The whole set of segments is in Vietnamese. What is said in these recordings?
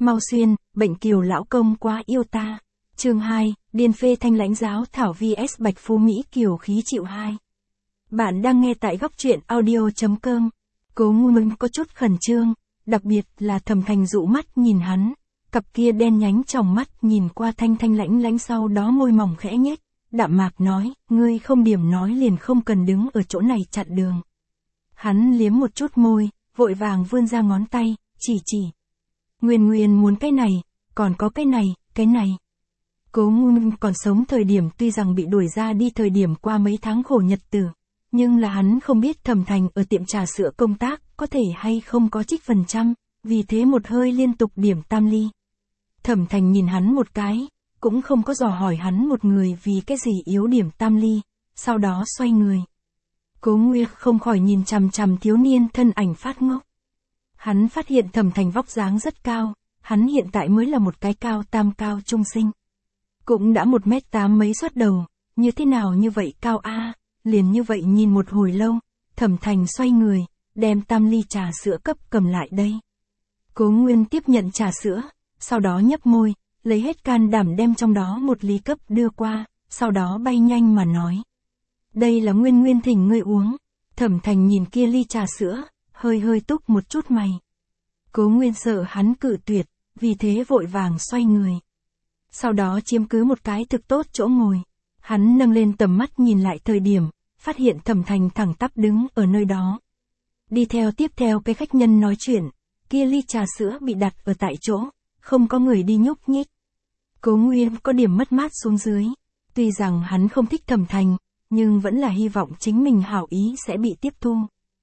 Mau xuyên, bệnh kiều lão công quá yêu ta. Chương 2, điên phê thanh lãnh giáo thảo vs Bạch Phú Mỹ kiều khí chịu 2. Bạn đang nghe tại góc truyện audio.com. Cố Ngu Minh có chút khẩn trương, đặc biệt là Thẩm Thành dụ mắt nhìn hắn, cặp kia đen nhánh tròng mắt nhìn qua thanh lãnh lãnh, sau đó môi mỏng khẽ nhếch, đạm mạc nói, ngươi không điểm nói liền không cần đứng ở chỗ này chặn đường. Hắn liếm một chút môi, vội vàng vươn ra ngón tay, chỉ. Nguyên muốn cái này, còn có cái này. Cố Ngu Minh còn sống thời điểm tuy rằng bị đuổi ra đi thời điểm qua mấy tháng khổ nhật tử, nhưng là hắn không biết Thẩm Thành ở tiệm trà sữa công tác có thể hay không có trích phần trăm, vì thế một hơi liên tục điểm tam ly. Thẩm Thành nhìn hắn một cái, cũng không có dò hỏi hắn một người vì cái gì yếu điểm tam ly, sau đó xoay người. Cố Ngu không khỏi nhìn chằm chằm thiếu niên thân ảnh phát ngốc. Hắn phát hiện Thẩm Thành vóc dáng rất cao, hắn hiện tại mới là một cái cao tam cao trung sinh. Cũng đã 1m8 mấy xuất đầu, như thế nào như vậy cao a? Liền như vậy nhìn một hồi lâu, Thẩm Thành xoay người, đem tam ly trà sữa cấp cầm lại đây. Cố Nguyên tiếp nhận trà sữa, sau đó nhấp môi, lấy hết can đảm đem trong đó một ly cấp đưa qua, sau đó bay nhanh mà nói. Đây là Nguyên thỉnh ngươi uống. Thẩm Thành nhìn kia ly trà sữa, hơi túc một chút mày. Cố Nguyên sợ hắn cự tuyệt, vì thế vội vàng xoay người. Sau đó chiếm cứ một cái thực tốt chỗ ngồi. Hắn nâng lên tầm mắt nhìn lại thời điểm, phát hiện Thẩm Thành thẳng tắp đứng ở nơi đó. Tiếp theo cái khách nhân nói chuyện, kia ly trà sữa bị đặt ở tại chỗ, không có người đi nhúc nhích. Cố Nguyên có điểm mất mát xuống dưới. Tuy rằng hắn không thích Thẩm Thành, nhưng vẫn là hy vọng chính mình hảo ý sẽ bị tiếp thu.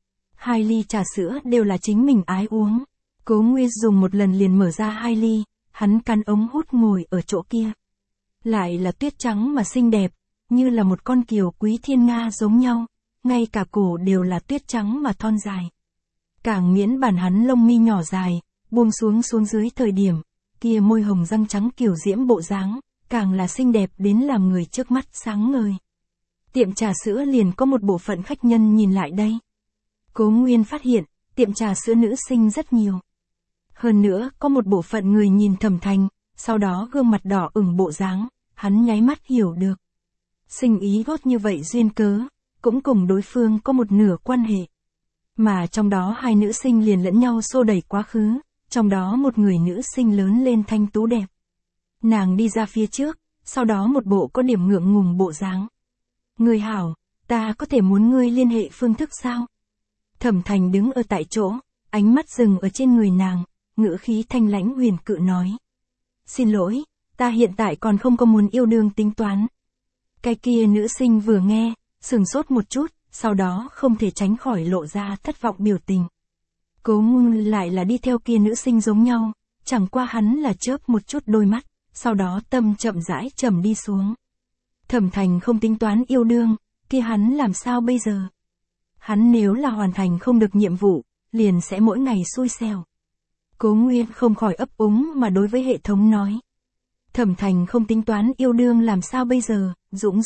2 ly trà sữa đều là chính mình ái uống. Cố Nguyên dùng một lần liền mở ra 2 ly, hắn cắn ống hút ngồi ở chỗ kia. Lại là tuyết trắng mà xinh đẹp, như là một con kiều quý thiên nga giống nhau, ngay cả cổ đều là tuyết trắng mà thon dài. Càng miễn bản hắn lông mi nhỏ dài, buông xuống dưới thời điểm, kia môi hồng răng trắng kiều diễm bộ dáng, càng là xinh đẹp đến làm người trước mắt sáng ngời. Tiệm trà sữa liền có một bộ phận khách nhân nhìn lại đây. Cố Nguyên phát hiện, tiệm trà sữa nữ sinh rất nhiều. Hơn nữa, có một bộ phận người nhìn Thẩm Thành, sau đó gương mặt đỏ ửng bộ dáng, hắn nháy mắt hiểu được. Sinh ý gót như vậy duyên cớ, cũng cùng đối phương có một nửa quan hệ. Mà trong đó 2 nữ sinh liền lẫn nhau xô đẩy quá khứ, trong đó một người nữ sinh lớn lên thanh tú đẹp. Nàng đi ra phía trước, sau đó một bộ có điểm ngượng ngùng bộ dáng. Người hảo, ta có thể muốn ngươi liên hệ phương thức sao? Thẩm Thành đứng ở tại chỗ, ánh mắt dừng ở trên người nàng, ngữ khí thanh lãnh huyền cự nói. Xin lỗi, ta hiện tại còn không có muốn yêu đương tính toán. Cái kia nữ sinh vừa nghe, sừng sốt một chút, sau đó không thể tránh khỏi lộ ra thất vọng biểu tình. Cố Ngu lại là đi theo kia nữ sinh giống nhau, chẳng qua hắn là chớp một chút đôi mắt, sau đó tâm chậm rãi trầm đi xuống. Thẩm Thành không tính toán yêu đương, kia hắn làm sao bây giờ? Hắn nếu là hoàn thành không được nhiệm vụ, liền sẽ mỗi ngày xui xẻo. Cố Nguyên không khỏi ấp úng mà đối với hệ thống nói. Thẩm Thành không tính toán yêu đương làm sao bây giờ, Dũng.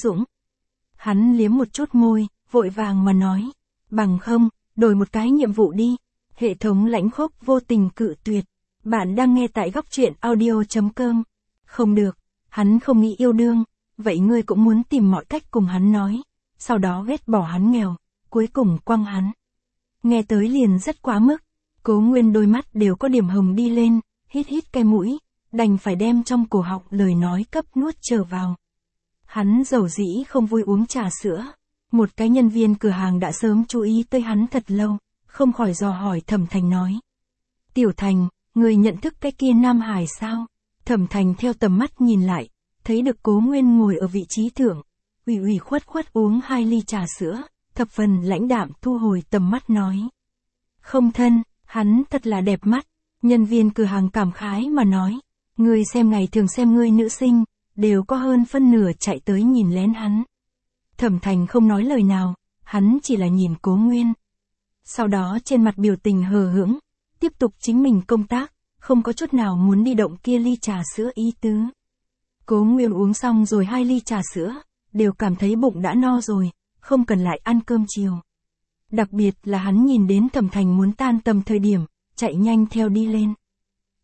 Hắn liếm một chút môi, vội vàng mà nói. Bằng không, đổi một cái nhiệm vụ đi. Hệ thống lãnh khốc vô tình cự tuyệt. Bạn đang nghe tại góc truyện audio.com. Không được, hắn không nghĩ yêu đương, vậy ngươi cũng muốn tìm mọi cách cùng hắn nói. Sau đó ghét bỏ hắn nghèo, cuối cùng quăng hắn. Nghe tới liền rất quá mức. Cố Nguyên đôi mắt đều có điểm hồng đi lên, hít cái mũi, đành phải đem trong cổ họng lời nói cấp nuốt trở vào. Hắn dầu dĩ không vui uống trà sữa. Một cái nhân viên cửa hàng đã sớm chú ý tới hắn thật lâu, không khỏi dò hỏi Thẩm Thành nói. Tiểu Thành, người nhận thức cái kia Nam Hải sao? Thẩm Thành theo tầm mắt nhìn lại, thấy được Cố Nguyên ngồi ở vị trí thượng, ủy khuất uống 2 ly trà sữa, thập phần lãnh đạm thu hồi tầm mắt nói. Không thân, hắn thật là đẹp mắt. Nhân viên cửa hàng cảm khái mà nói. Ngươi xem ngày thường xem ngươi nữ sinh, đều có hơn phân nửa chạy tới nhìn lén hắn. Thẩm Thành không nói lời nào, hắn chỉ là nhìn Cố Nguyên. Sau đó trên mặt biểu tình hờ hững, tiếp tục chính mình công tác, không có chút nào muốn đi động kia ly trà sữa ý tứ. Cố Nguyên uống xong rồi 2 ly trà sữa, đều cảm thấy bụng đã no rồi, không cần lại ăn cơm chiều. Đặc biệt là hắn nhìn đến Thẩm Thành muốn tan tầm thời điểm, chạy nhanh theo đi lên.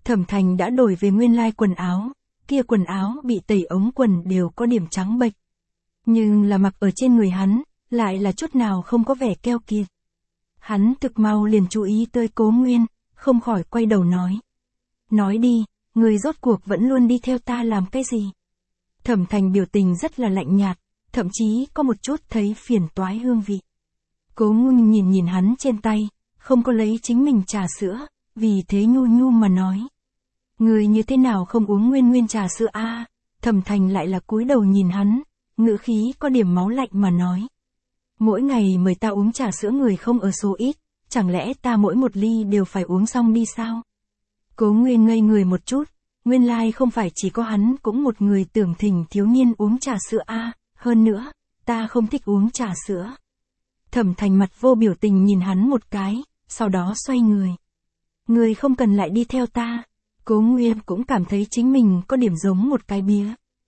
Thẩm Thành đã đổi về nguyên lai quần áo, kia quần áo bị tẩy ống quần đều có điểm trắng bệch. Nhưng là mặc ở trên người hắn, lại là chút nào không có vẻ keo kiệt. Hắn thực mau liền chú ý tới Cố Nguyên, không khỏi quay đầu nói. Nói đi, người rốt cuộc vẫn luôn đi theo ta làm cái gì? Thẩm Thành biểu tình rất là lạnh nhạt, thậm chí có một chút thấy phiền toái hương vị. Cố Nguyên nhìn hắn trên tay, không có lấy chính mình trà sữa, vì thế nhu nhu mà nói. Người như thế nào không uống nguyên trà sữa a? Thẩm Thành lại là cúi đầu nhìn hắn, ngữ khí có điểm máu lạnh mà nói. Mỗi ngày mời ta uống trà sữa người không ở số ít, chẳng lẽ ta mỗi một ly đều phải uống xong đi sao? Cố Nguyên ngây người một chút, nguyên lai không phải chỉ có hắn cũng một người tưởng thỉnh thiếu niên uống trà sữa a, hơn nữa, ta không thích uống trà sữa. Thẩm Thành mặt vô biểu tình nhìn hắn một cái, sau đó xoay người. Người không cần lại đi theo ta. Cố Nguyên cũng cảm thấy chính mình có điểm giống một cái bía.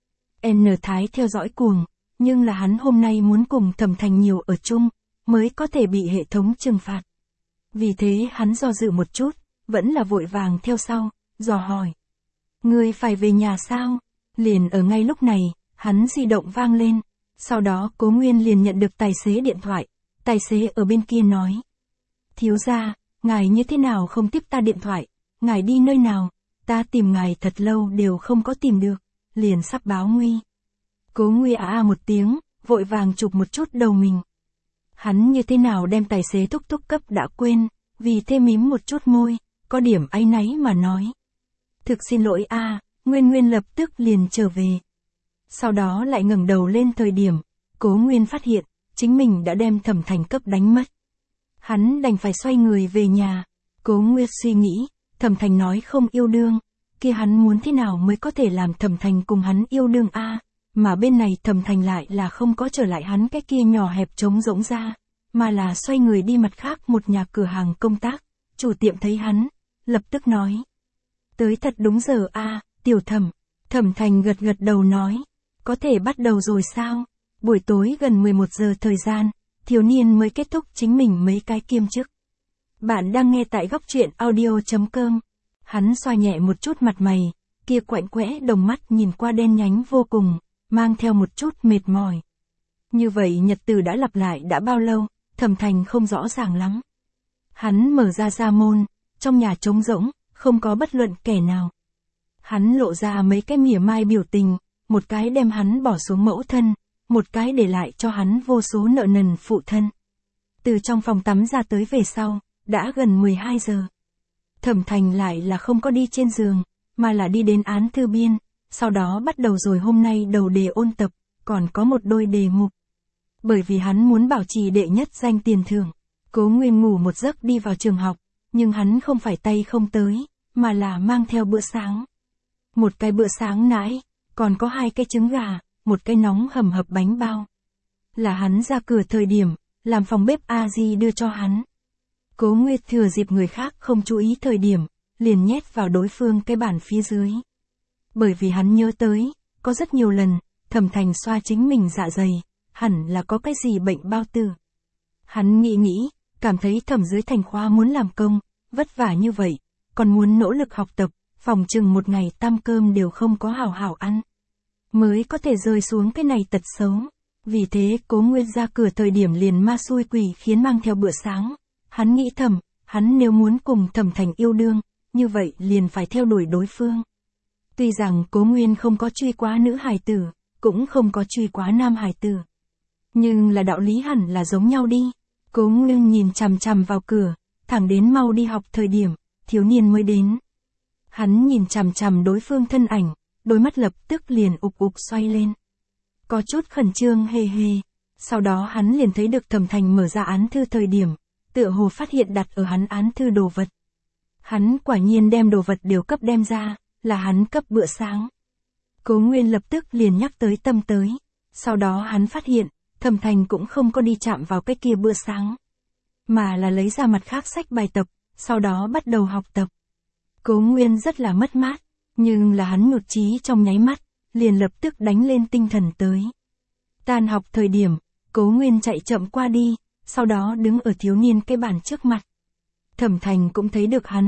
N Thái theo dõi cuồng, nhưng là hắn hôm nay muốn cùng Thẩm Thành nhiều ở chung, mới có thể bị hệ thống trừng phạt. Vì thế hắn do dự một chút, vẫn là vội vàng theo sau, dò hỏi. Người phải về nhà sao? Liền ở ngay lúc này, hắn di động vang lên, sau đó Cố Nguyên liền nhận được tài xế điện thoại, tài xế ở bên kia nói. Thiếu gia, ngài như thế nào không tiếp ta điện thoại, ngài đi nơi nào, ta tìm ngài thật lâu đều không có tìm được, liền sắp báo nguy. Cố Nguyên một tiếng, vội vàng chụp một chút đầu mình. Hắn như thế nào đem tài xế thúc thúc cấp đã quên, vì thế mím một chút môi, có điểm áy náy mà nói. Thực xin lỗi Nguyên lập tức liền trở về. Sau đó lại ngẩng đầu lên thời điểm, Cố Nguyên phát hiện, chính mình đã đem Thẩm Thành cấp đánh mất. Hắn đành phải xoay người về nhà. Cố Nguyên suy nghĩ, Thẩm Thành nói không yêu đương, kia hắn muốn thế nào mới có thể làm Thẩm Thành cùng hắn yêu đương mà bên này Thẩm Thành lại là không có trở lại hắn cái kia nhỏ hẹp trống rỗng ra, mà là xoay người đi mặt khác một nhà cửa hàng công tác, chủ tiệm thấy hắn, lập tức nói. Tới thật đúng giờ tiểu Thẩm. Thẩm Thành gật gật đầu nói, có thể bắt đầu rồi sao? Buổi tối gần 11 giờ thời gian, thiếu niên mới kết thúc chính mình mấy cái kiêm chức. Bạn đang nghe tại góc truyện audio.com. Hắn xoa nhẹ một chút mặt mày, kia quạnh quẽ đồng mắt nhìn qua đen nhánh vô cùng, mang theo một chút mệt mỏi. Như vậy nhật từ đã lặp lại đã bao lâu, Thẩm Thành không rõ ràng lắm. Hắn mở ra môn, trong nhà trống rỗng, không có bất luận kẻ nào. Hắn lộ ra mấy cái mỉa mai biểu tình, một cái đem hắn bỏ xuống mẫu thân, một cái để lại cho hắn vô số nợ nần phụ thân. Từ trong phòng tắm ra tới về sau, đã gần 12 giờ. Thẩm Thành lại là không có đi trên giường, mà là đi đến án thư biên, sau đó bắt đầu rồi hôm nay đầu đề ôn tập, còn có một đôi đề mục. Bởi vì hắn muốn bảo trì đệ nhất danh tiền thưởng, Cố Nguyên ngủ một giấc đi vào trường học, nhưng hắn không phải tay không tới, mà là mang theo bữa sáng. Một cái bữa sáng nãi, còn có 2 cái trứng gà, một cái nóng hầm hập bánh bao. Là hắn ra cửa thời điểm, làm phòng bếp A-di đưa cho hắn. Cố Nguyên thừa dịp người khác không chú ý thời điểm, liền nhét vào đối phương cái bàn phía dưới. Bởi vì hắn nhớ tới, có rất nhiều lần, Thẩm Thành xoa chính mình dạ dày, hẳn là có cái gì bệnh bao tử. Hắn nghĩ, cảm thấy Thẩm dưới Thành khoa muốn làm công, vất vả như vậy, còn muốn nỗ lực học tập, phòng chừng một ngày tam cơm đều không có hảo hảo ăn. Mới có thể rơi xuống cái này tật xấu. Vì thế Cố Nguyên ra cửa thời điểm liền ma xui quỷ khiến mang theo bữa sáng. Hắn nghĩ thầm, hắn nếu muốn cùng Thẩm Thành yêu đương, như vậy liền phải theo đuổi đối phương. Tuy rằng Cố Nguyên không có truy quá nữ hài tử, cũng không có truy quá nam hài tử. Nhưng là đạo lý hẳn là giống nhau đi. Cố Nguyên nhìn chằm chằm vào cửa, thẳng đến mau đi học thời điểm, thiếu niên mới đến. Hắn nhìn chằm chằm đối phương thân ảnh, đôi mắt lập tức liền ục xoay lên. Có chút khẩn trương hề. Sau đó hắn liền thấy được Thẩm Thành mở ra án thư thời điểm, tựa hồ phát hiện đặt ở hắn án thư đồ vật. Hắn quả nhiên đem đồ vật đều cấp đem ra, là hắn cấp bữa sáng. Cố Nguyên lập tức liền nhắc tới tâm tới. Sau đó hắn phát hiện, Thẩm Thành cũng không có đi chạm vào cái kia bữa sáng, mà là lấy ra mặt khác sách bài tập, sau đó bắt đầu học tập. Cố Nguyên rất là mất mát, nhưng là hắn nhụt chí trong nháy mắt, liền lập tức đánh lên tinh thần tới. Tan học thời điểm, Cố Nguyên chạy chậm qua đi, sau đó đứng ở thiếu niên cái bàn trước mặt. Thẩm Thành cũng thấy được hắn,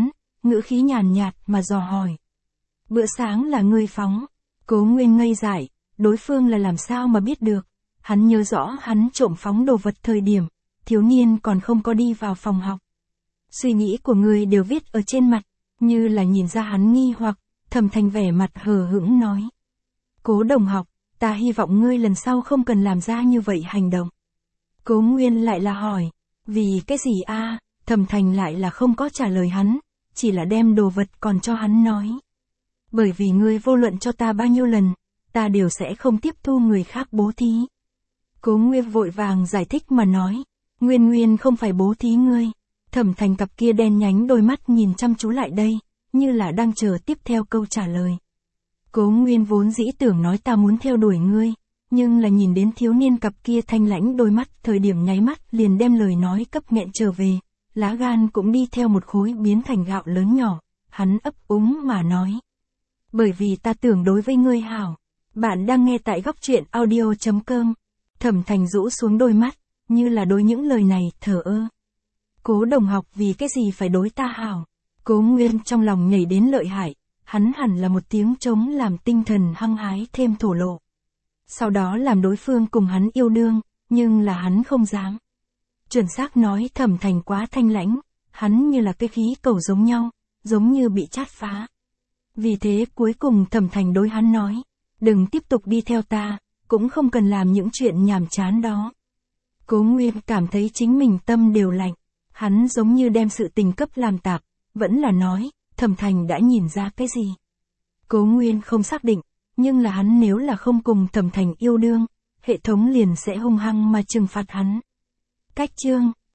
ngữ khí nhàn nhạt mà dò hỏi. Bữa sáng là ngươi phóng. Cố Nguyên ngây dại, đối phương là làm sao mà biết được. Hắn nhớ rõ hắn trộm phóng đồ vật thời điểm, thiếu niên còn không có đi vào phòng học. Suy nghĩ của người đều viết ở trên mặt, như là nhìn ra hắn nghi hoặc, Thẩm Thành vẻ mặt hờ hững nói. Cố đồng học, ta hy vọng ngươi lần sau không cần làm ra như vậy hành động. Cố Nguyên lại là hỏi, vì cái gì a? Thẩm Thành lại là không có trả lời hắn, chỉ là đem đồ vật còn cho hắn nói. Bởi vì ngươi vô luận cho ta bao nhiêu lần, ta đều sẽ không tiếp thu người khác bố thí. Cố Nguyên vội vàng giải thích mà nói, Nguyên không phải bố thí ngươi. Thẩm Thành cặp kia đen nhánh đôi mắt nhìn chăm chú lại đây, như là đang chờ tiếp theo câu trả lời. Cố Nguyên vốn dĩ tưởng nói ta muốn theo đuổi ngươi, nhưng là nhìn đến thiếu niên cặp kia thanh lãnh đôi mắt, thời điểm nháy mắt liền đem lời nói cấp nghẹn trở về, lá gan cũng đi theo một khối biến thành gạo lớn nhỏ, hắn ấp úng mà nói. Bởi vì ta tưởng đối với ngươi hảo. Bạn đang nghe tại góc truyện audio.com. Thẩm Thành rũ xuống đôi mắt, như là đối những lời này thờ ơ. Cố đồng học vì cái gì phải đối ta hảo? Cố Nguyên trong lòng nhảy đến lợi hại, hắn hẳn là một tiếng trống làm tinh thần hăng hái thêm thổ lộ. Sau đó làm đối phương cùng hắn yêu đương, nhưng là hắn không dám. Chuẩn xác nói Thẩm Thành quá thanh lãnh, hắn như là cái khí cầu giống nhau, giống như bị chát phá. Vì thế cuối cùng Thẩm Thành đối hắn nói, đừng tiếp tục đi theo ta, cũng không cần làm những chuyện nhàm chán đó. Cố Nguyên cảm thấy chính mình tâm đều lạnh, hắn giống như đem sự tình cấp làm tạp, vẫn là nói, Thẩm Thành đã nhìn ra cái gì. Cố Nguyên không xác định, nhưng là hắn nếu là không cùng Thẩm Thành yêu đương, hệ thống liền sẽ hung hăng mà trừng phạt hắn. Cách chương